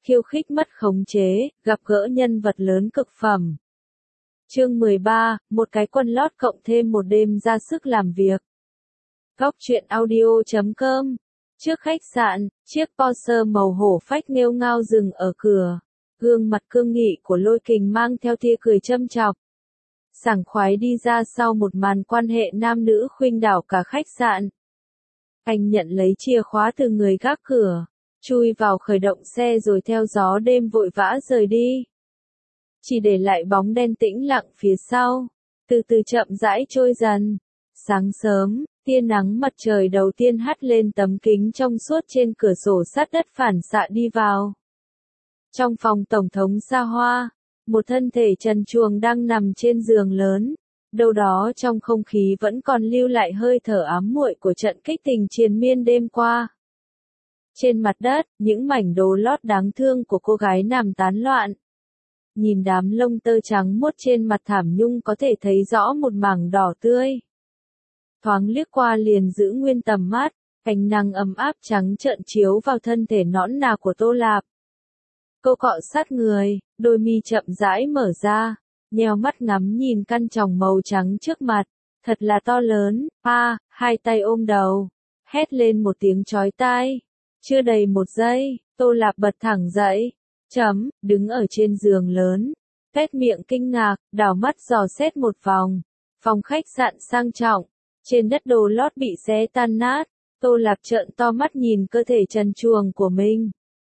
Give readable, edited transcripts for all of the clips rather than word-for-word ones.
khiêu khích mất khống chế, gặp gỡ nhân vật lớn cực phẩm. Chương 13, một cái quần lót cộng thêm một đêm ra sức làm việc. Góc truyện audio.com. Trước khách sạn, chiếc Porsche màu hổ phách nghêu ngao dừng ở cửa. Gương mặt cương nghị của Lôi Kình mang theo tia cười châm chọc. Sảng khoái đi ra sau một màn quan hệ nam nữ khuynh đảo cả khách sạn. Anh nhận lấy chìa khóa từ người gác cửa, chui vào khởi động xe rồi theo gió đêm vội vã rời đi. Chỉ để lại bóng đen tĩnh lặng phía sau, từ từ chậm rãi trôi dần. Sáng sớm, tia nắng mặt trời đầu tiên hắt lên tấm kính trong suốt trên cửa sổ sát đất phản xạ đi vào. Trong phòng tổng thống xa hoa, một thân thể trần truồng đang nằm trên giường lớn, đâu đó trong không khí vẫn còn lưu lại hơi thở ám muội của trận kích tình triền miên đêm qua. Trên mặt đất, những mảnh đồ lót đáng thương của cô gái nằm tán loạn. Nhìn đám lông tơ trắng muốt trên mặt thảm nhung có thể thấy rõ một mảng đỏ tươi. Thoáng liếc qua liền giữ nguyên tầm mắt, ánh nắng ấm áp trắng trợn chiếu vào thân thể nõn nà của Tô Lạp. Cô cọ sát người, đôi mi chậm rãi mở ra, nheo mắt ngắm nhìn căn tròng màu trắng trước mặt, thật là to lớn, hai tay ôm đầu, hét lên một tiếng chói tai. Chưa đầy một giây, Tô Lạp bật thẳng dậy, đứng ở trên giường lớn, tuét miệng kinh ngạc, đảo mắt dò xét một vòng, phòng khách sạn sang trọng, trên đất đồ lót bị xé tan nát, Tô Lạp trợn to mắt nhìn cơ thể trần truồng của mình.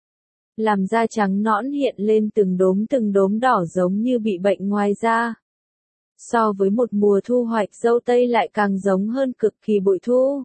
Làm da trắng nõn hiện lên từng đốm đỏ giống như bị bệnh ngoài da. So với một mùa thu hoạch dâu tây lại càng giống hơn cực kỳ bội thu.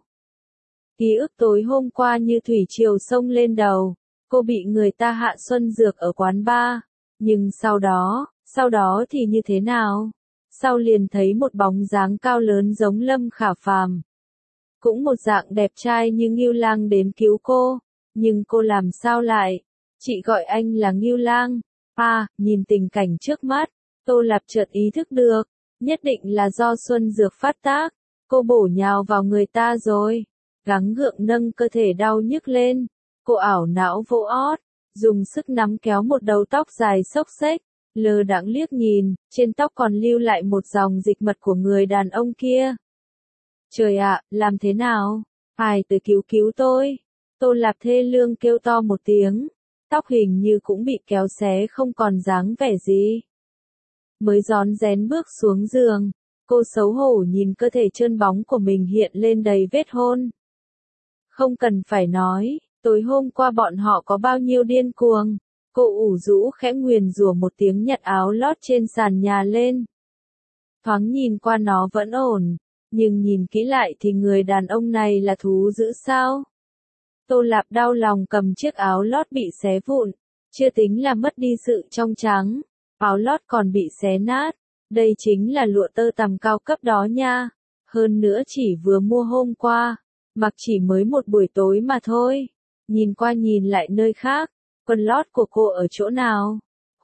Ký ức tối hôm qua như thủy triều sông lên đầu, cô bị người ta hạ xuân dược ở quán bar, nhưng sau đó thì như thế nào? Sau liền thấy một bóng dáng cao lớn giống Lâm Khả Phàm. Cũng một dạng đẹp trai như Ngưu Lang đến cứu cô, nhưng cô làm sao lại? Chị gọi anh là Ngưu Lang. Nhìn tình cảnh trước mắt, Tô Lạp chợt ý thức được, nhất định là do xuân dược phát tác, cô bổ nhào vào người ta rồi. Gắng gượng nâng cơ thể đau nhức lên, cô ảo não vỗ ót, dùng sức nắm kéo một đầu tóc dài xốc xếch, lơ đãng liếc nhìn, trên tóc còn lưu lại một dòng dịch mật của người đàn ông kia. Trời ạ, làm thế nào? Ai tới cứu tôi? Tô Lạp thê lương kêu to một tiếng, tóc hình như cũng bị kéo xé không còn dáng vẻ gì. Mới rón rén bước xuống giường, cô xấu hổ nhìn cơ thể trơn bóng của mình hiện lên đầy vết hôn. Không cần phải nói, tối hôm qua bọn họ có bao nhiêu điên cuồng. Cô ủ rũ khẽ nguyền rủa một tiếng nhặt áo lót trên sàn nhà lên. Thoáng nhìn qua nó vẫn ổn, nhưng nhìn kỹ lại thì người đàn ông này là thú dữ sao? Tô Lạp đau lòng cầm chiếc áo lót bị xé vụn, chưa tính là mất đi sự trong trắng, áo lót còn bị xé nát. Đây chính là lụa tơ tằm cao cấp đó nha, hơn nữa chỉ vừa mua hôm qua. Mặc chỉ mới một buổi tối mà thôi. Nhìn qua nhìn lại nơi khác, quần lót của cô ở chỗ nào?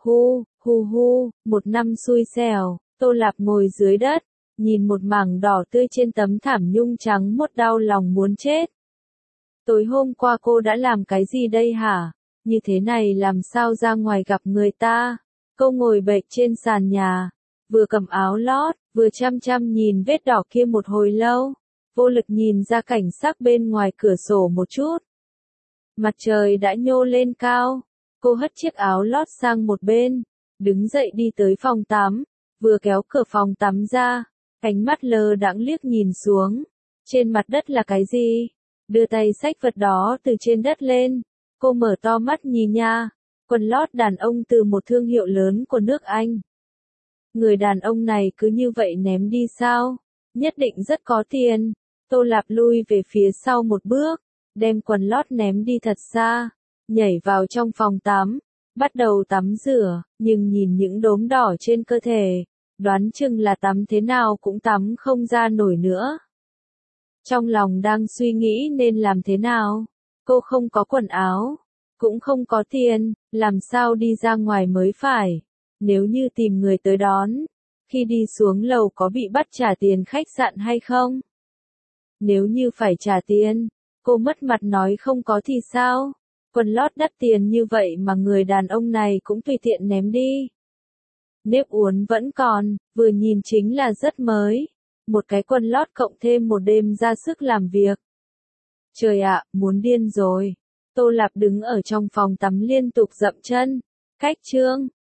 Một năm xui xẻo, Tô Lạp ngồi dưới đất, nhìn một mảng đỏ tươi trên tấm thảm nhung trắng một đau lòng muốn chết. Tối hôm qua cô đã làm cái gì đây hả? Như thế này làm sao ra ngoài gặp người ta? Cô ngồi bệt trên sàn nhà, vừa cầm áo lót, vừa chăm chăm nhìn vết đỏ kia một hồi lâu. Vô lực nhìn ra cảnh sắc bên ngoài cửa sổ một chút. Mặt trời đã nhô lên cao, cô hất chiếc áo lót sang một bên, đứng dậy đi tới phòng tắm, vừa kéo cửa phòng tắm ra, ánh mắt lơ đãng liếc nhìn xuống. Trên mặt đất là cái gì? Đưa tay xách vật đó từ trên đất lên, cô mở to mắt nhìn nha, quần lót đàn ông từ một thương hiệu lớn của nước Anh. Người đàn ông này cứ như vậy ném đi sao? Nhất định rất có tiền. Tô Lạp lui về phía sau một bước, đem quần lót ném đi thật xa, nhảy vào trong phòng tắm, bắt đầu tắm rửa, nhưng nhìn những đốm đỏ trên cơ thể, đoán chừng là tắm thế nào cũng tắm không ra nổi nữa. Trong lòng đang suy nghĩ nên làm thế nào, cô không có quần áo, cũng không có tiền, làm sao đi ra ngoài mới phải, nếu như tìm người tới đón, khi đi xuống lầu có bị bắt trả tiền khách sạn hay không? Nếu như phải trả tiền, cô mất mặt nói không có thì sao? Quần lót đắt tiền như vậy mà người đàn ông này cũng tùy tiện ném đi. Nếp uốn vẫn còn, vừa nhìn chính là rất mới. Một cái quần lót cộng thêm một đêm ra sức làm việc. Trời ạ, muốn điên rồi. Tô Lạp đứng ở trong phòng tắm liên tục dậm chân. Cách chương